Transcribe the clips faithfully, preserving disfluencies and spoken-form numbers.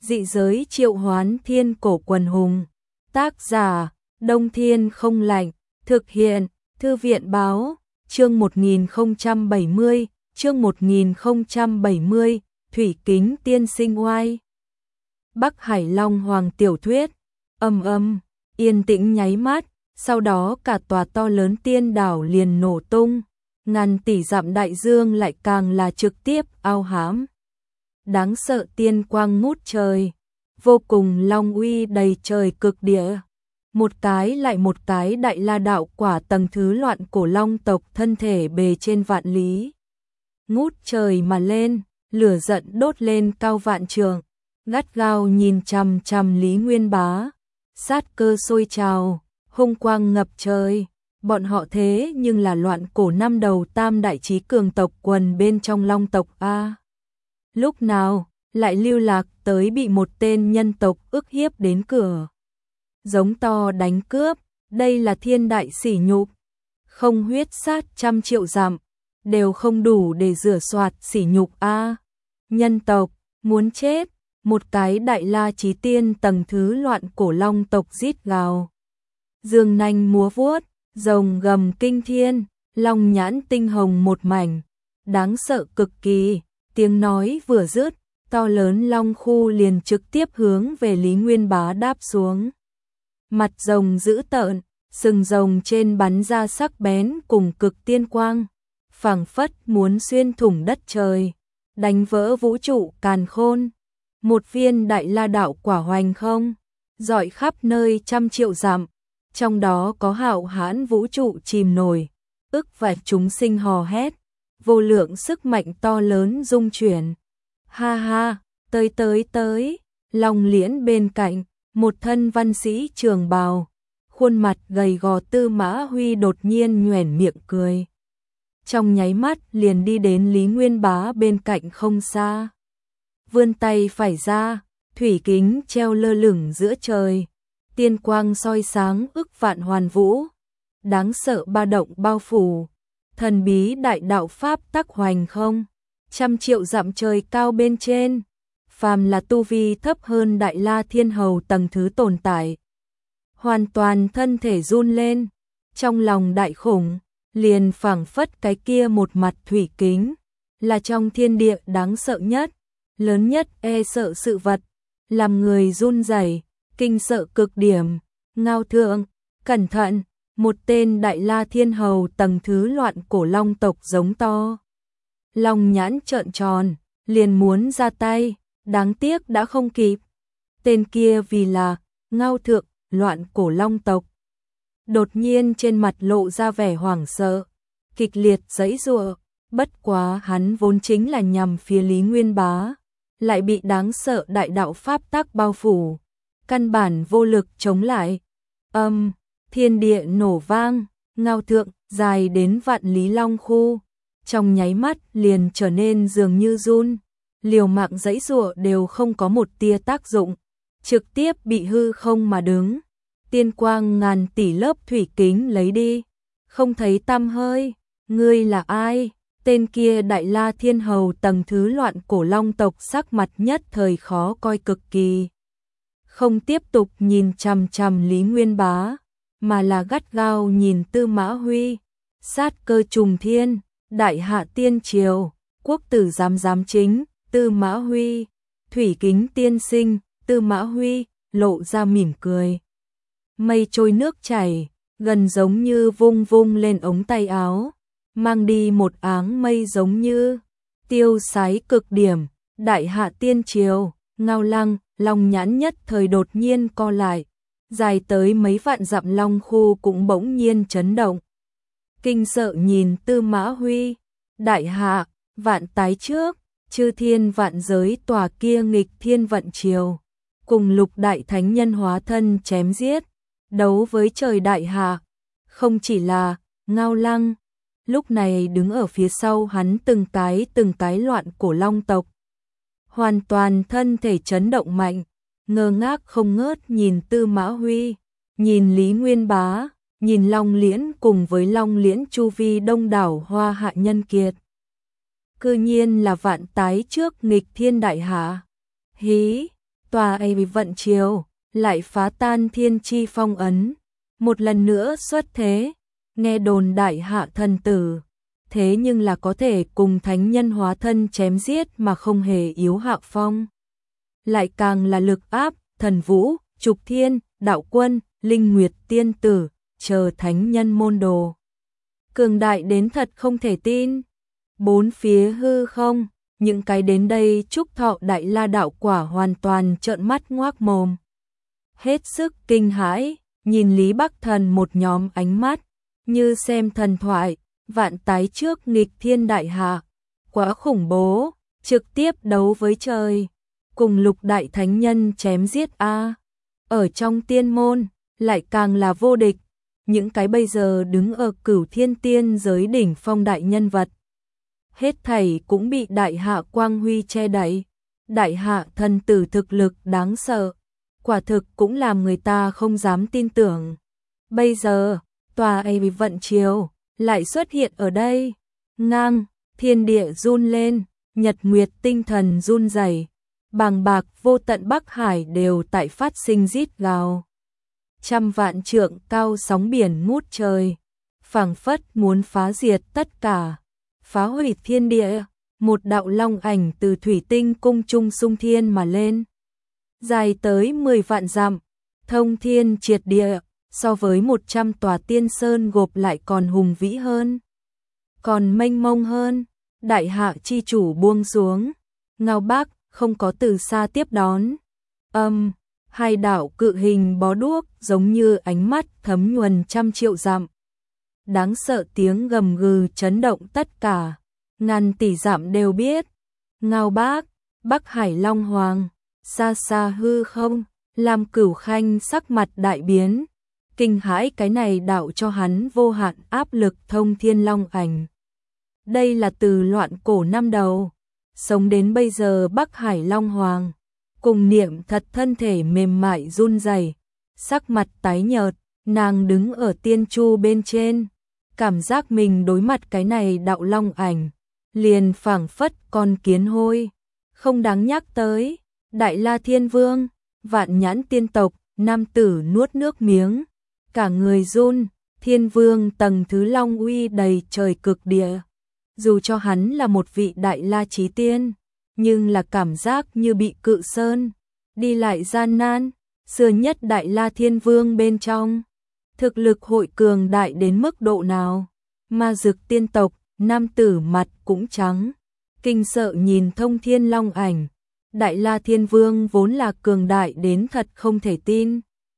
dị giới triệu hoán thiên cổ quần hùng. Tác giả, Đông Thiên Không Lạnh, thực hiện, Thư viện Báo, chương một nghìn không trăm bảy mươi, chương một nghìn không trăm bảy mươi, Thủy Kính Tiên Sinh Oai. Bắc Hải Long Hoàng tiểu thuyết, âm âm, yên tĩnh nháy mắt, sau đó cả tòa to lớn tiên đảo liền nổ tung, ngàn tỷ dặm đại dương lại càng là trực tiếp ao hãm. Đáng sợ tiên quang ngút trời, vô cùng long uy đầy trời cực địa. Một cái lại một cái đại la đạo quả tầng thứ loạn cổ long tộc thân thể bề trên vạn lý. Ngút trời mà lên, lửa giận đốt lên cao vạn trường, gắt gao nhìn chằm chằm Lý Nguyên Bá. Sát cơ sôi trào, hung quang ngập trời, bọn họ thế nhưng là loạn cổ năm đầu tam đại chí cường tộc quần bên trong long tộc A. Lúc nào, lại lưu lạc tới bị một tên nhân tộc ức hiếp đến cửa. Giống to đánh cướp, đây là thiên đại sỉ nhục. Không huyết sát trăm triệu dặm, đều không đủ để rửa soạt sỉ nhục A. Nhân tộc, muốn chết, một cái đại la chí tiên tầng thứ loạn cổ long tộc rít gào. Dương nanh múa vuốt, rồng gầm kinh thiên, long nhãn tinh hồng một mảnh, đáng sợ cực kỳ. Tiếng nói vừa dứt, to lớn long khu liền trực tiếp hướng về Lý Nguyên Bá đáp xuống. Mặt rồng dữ tợn, sừng rồng trên bắn ra sắc bén cùng cực tiên quang, phảng phất muốn xuyên thủng đất trời, đánh vỡ vũ trụ càn khôn. Một viên đại la đạo quả hoành không, rọi khắp nơi trăm triệu dặm, trong đó có hạo hãn vũ trụ chìm nổi, ức vạn chúng sinh hò hét, vô lượng sức mạnh to lớn rung chuyển. Ha ha, tới tới tới, long liễn bên cạnh, một thân văn sĩ trường bào, khuôn mặt gầy gò Tư Mã Huy đột nhiên nhoẻn miệng cười. Trong nháy mắt liền đi đến Lý Nguyên Bá bên cạnh không xa. Vươn tay phải ra, thủy kính treo lơ lửng giữa trời, tiên quang soi sáng ức vạn hoàn vũ, đáng sợ ba động bao phủ, thần bí đại đạo pháp tắc hoành không, trăm triệu dặm trời cao bên trên, phàm là tu vi thấp hơn đại la thiên hầu tầng thứ tồn tại, hoàn toàn thân thể run lên, trong lòng đại khủng, liền phảng phất cái kia một mặt thủy kính, là trong thiên địa đáng sợ nhất, lớn nhất e sợ sự vật, làm người run rẩy, kinh sợ cực điểm. Ngao thượng, cẩn thận, một tên đại la thiên hầu tầng thứ loạn cổ long tộc giống to. Long nhãn trợn tròn, liền muốn ra tay, đáng tiếc đã không kịp. Tên kia vì là Ngao thượng, loạn cổ long tộc. Đột nhiên trên mặt lộ ra vẻ hoảng sợ, kịch liệt giãy giụa, bất quá hắn vốn chính là nhằm phía Lý Nguyên Bá, lại bị đáng sợ đại đạo pháp tắc bao phủ, căn bản vô lực chống lại. Âm, thiên địa nổ vang, Ngao thượng dài đến vạn lý long khu, trong nháy mắt liền trở nên dường như run, liều mạng giãy giụa đều không có một tia tác dụng, trực tiếp bị hư không mà đứng. Tiên quang ngàn tỷ lớp thủy kính lấy đi, không thấy tăm hơi. Ngươi là ai? Tên kia đại la thiên hầu tầng thứ loạn cổ long tộc sắc mặt nhất thời khó coi cực kỳ. Không tiếp tục nhìn chằm chằm Lý Nguyên Bá, mà là gắt gao nhìn Tư Mã Huy. Sát cơ trùng thiên, đại hạ tiên triều, quốc tử giám giám chính, Tư Mã Huy, thủy kính tiên sinh, Tư Mã Huy, lộ ra mỉm cười. Mây trôi nước chảy, gần giống như vung vung lên ống tay áo, mang đi một áng mây giống như tiêu sái cực điểm. Đại hạ tiên triều, Ngao Lăng, long nhãn nhất thời đột nhiên co lại, dài tới mấy vạn dặm long khu cũng bỗng nhiên chấn động. Kinh sợ nhìn Tư Mã Huy, đại hạ, vạn tái trước, chư thiên vạn giới tòa kia nghịch thiên vận triều, cùng lục đại thánh nhân hóa thân chém giết, đấu với trời đại hạ, không chỉ là Ngao Lăng, lúc này đứng ở phía sau hắn từng cái từng cái loạn cổ long tộc. Hoàn toàn thân thể chấn động mạnh, ngơ ngác không ngớt nhìn Tư Mã Huy, nhìn Lý Nguyên Bá, nhìn Long Liễn cùng với Long Liễn chu vi đông đảo hoa hạ nhân kiệt. Cư nhiên là vạn tái trước nghịch thiên đại hạ. Hí, tòa ấy vận chiều, lại phá tan thiên chi phong ấn, một lần nữa xuất thế, nghe đồn đại hạ thần tử, thế nhưng là có thể cùng thánh nhân hóa thân chém giết mà không hề yếu hạ phong. Lại càng là lực áp, thần vũ, trục thiên, đạo quân, linh nguyệt tiên tử, chờ thánh nhân môn đồ. Cường đại đến thật không thể tin. Bốn phía hư không, những cái đến đây chúc thọ đại la đạo quả hoàn toàn trợn mắt ngoác mồm. Hết sức kinh hãi, nhìn Lý Bắc Thần một nhóm ánh mắt, như xem thần thoại, vạn tái trước nghịch thiên đại hạ. Quá khủng bố, trực tiếp đấu với trời, cùng lục đại thánh nhân chém giết a. Ở trong tiên môn, lại càng là vô địch, những cái bây giờ đứng ở cửu thiên tiên giới đỉnh phong đại nhân vật. Hết thảy cũng bị đại hạ quang huy che đậy, đại hạ thần tử thực lực đáng sợ, quả thực cũng làm người ta không dám tin tưởng. Bây giờ, tòa ấy vận chiều, lại xuất hiện ở đây, ngang, thiên địa run lên, nhật nguyệt tinh thần run rẩy, bàng bạc vô tận Bắc Hải đều tại phát sinh rít gào. Trăm vạn trượng cao sóng biển ngút trời, phảng phất muốn phá diệt tất cả, phá hủy thiên địa, một đạo long ảnh từ thủy tinh cung trung xung thiên mà lên. Dài tới mười vạn dặm, thông thiên triệt địa, so với một trăm tòa tiên sơn gộp lại còn hùng vĩ hơn, còn mênh mông hơn. Đại hạ chi chủ buông xuống, Ngao Bác không có từ xa tiếp đón. Âm, um, hai đạo cự hình bó đuốc giống như ánh mắt thấm nhuần trăm triệu dặm. Đáng sợ tiếng gầm gừ chấn động tất cả, ngàn tỷ dặm đều biết. Ngao Bác, Bắc Hải Long Hoàng, xa xa hư không, làm Cửu Khanh sắc mặt đại biến, kinh hãi cái này đạo cho hắn vô hạn áp lực thông thiên long ảnh. Đây là từ loạn cổ năm đầu, sống đến bây giờ Bắc Hải Long Hoàng, cùng niệm thật thân thể mềm mại run rẩy, sắc mặt tái nhợt, nàng đứng ở tiên chu bên trên, cảm giác mình đối mặt cái này đạo long ảnh, liền phảng phất con kiến hôi, không đáng nhắc tới. Đại La Thiên Vương, vạn nhãn tiên tộc, nam tử nuốt nước miếng, cả người run. Thiên Vương tầng thứ long uy đầy trời cực địa, dù cho hắn là một vị đại la chí tiên, nhưng là cảm giác như bị cự sơn, đi lại gian nan. Xưa nhất Đại La Thiên Vương bên trong, thực lực hội cường đại đến mức độ nào, Ma Dực tiên tộc, nam tử mặt cũng trắng, kinh sợ nhìn thông thiên long ảnh. Đại La Thiên Vương vốn là cường đại đến thật không thể tin.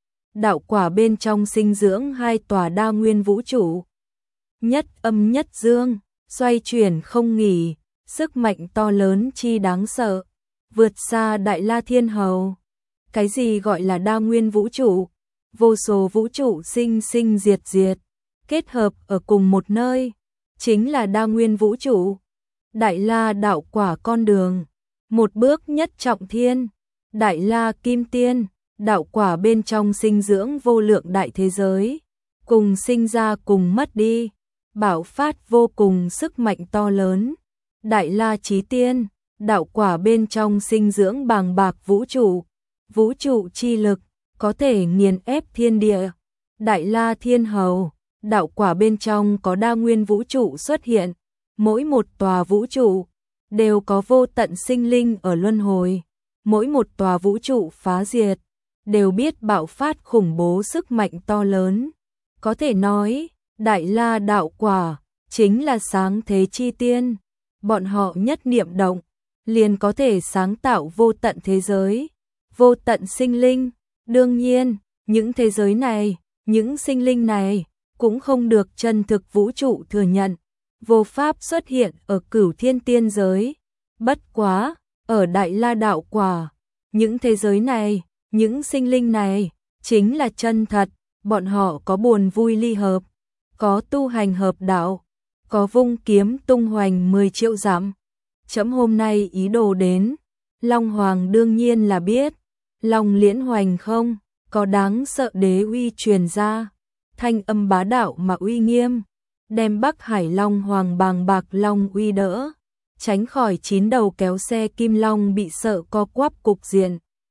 Đạo quả bên trong sinh dưỡng hai tòa đa nguyên vũ trụ, nhất âm nhất dương, xoay chuyển không nghỉ, sức mạnh to lớn chi đáng sợ, vượt xa Đại La Thiên Hầu. Cái gì gọi là đa nguyên vũ trụ? Vô số vũ trụ sinh sinh diệt diệt, kết hợp ở cùng một nơi, chính là đa nguyên vũ trụ. Đại La đạo quả con đường, một bước nhất trọng thiên, Đại La kim tiên, đạo quả bên trong sinh dưỡng vô lượng đại thế giới, cùng sinh ra cùng mất đi, bạo phát vô cùng sức mạnh to lớn. Đại La chí tiên, đạo quả bên trong sinh dưỡng bàng bạc vũ trụ, vũ trụ chi lực có thể nghiền ép thiên địa. Đại La thiên hầu, đạo quả bên trong có đa nguyên vũ trụ xuất hiện, mỗi một tòa vũ trụ đều có vô tận sinh linh ở luân hồi, mỗi một tòa vũ trụ phá diệt đều biết bạo phát khủng bố sức mạnh to lớn. Có thể nói, Đại La đạo quả chính là sáng thế chi tiên, bọn họ nhất niệm động liền có thể sáng tạo vô tận thế giới, vô tận sinh linh. Đương nhiên, những thế giới này, những sinh linh này cũng không được chân thực vũ trụ thừa nhận, vô pháp xuất hiện ở cửu thiên tiên giới. Bất quá, ở Đại La đạo quả, những thế giới này, những sinh linh này chính là chân thật, bọn họ có buồn vui ly hợp, có tu hành hợp đạo, có vung kiếm tung hoành mười triệu dặm. Chấm hôm nay ý đồ đến, Long Hoàng đương nhiên là biết, Long Liễn hoành không, có đáng sợ đế uy truyền ra, thanh âm bá đạo mà uy nghiêm, đem Bắc Hải Long Hoàng bàng bạc long uy đỡ, tránh khỏi chín đầu kéo xe kim long bị sợ co quắp cục diện.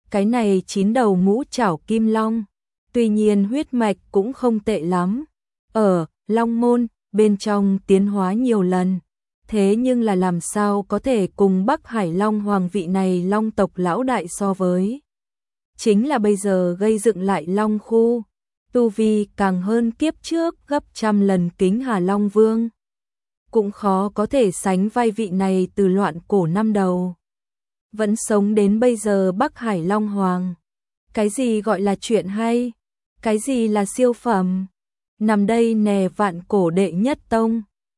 cái này chín đầu ngũ trảo kim long. Tuy nhiên huyết mạch cũng không tệ lắm. Ở Long Môn, bên trong tiến hóa nhiều lần. Thế nhưng là làm sao có thể cùng Bắc Hải Long Hoàng vị này long tộc lão đại so với. Chính là bây giờ gây dựng lại Long khu. Tu vi càng hơn kiếp trước gấp trăm lần Kính Hà Long Vương. Cũng khó có thể sánh vai vị này từ loạn cổ năm đầu. Vẫn sống đến bây giờ Bắc Hải Long Hoàng. Cái gì gọi là chuyện hay? Cái gì là siêu phẩm? Nằm đây nè vạn cổ đệ nhất tông.